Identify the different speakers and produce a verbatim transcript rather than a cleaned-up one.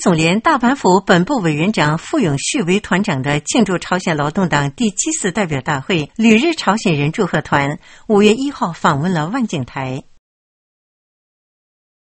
Speaker 1: 总连大阪府本部委员长傅永旭为团长的庆祝朝鲜劳动党第七次代表大会旅日朝鲜人祝贺团五月一号访问了万景台。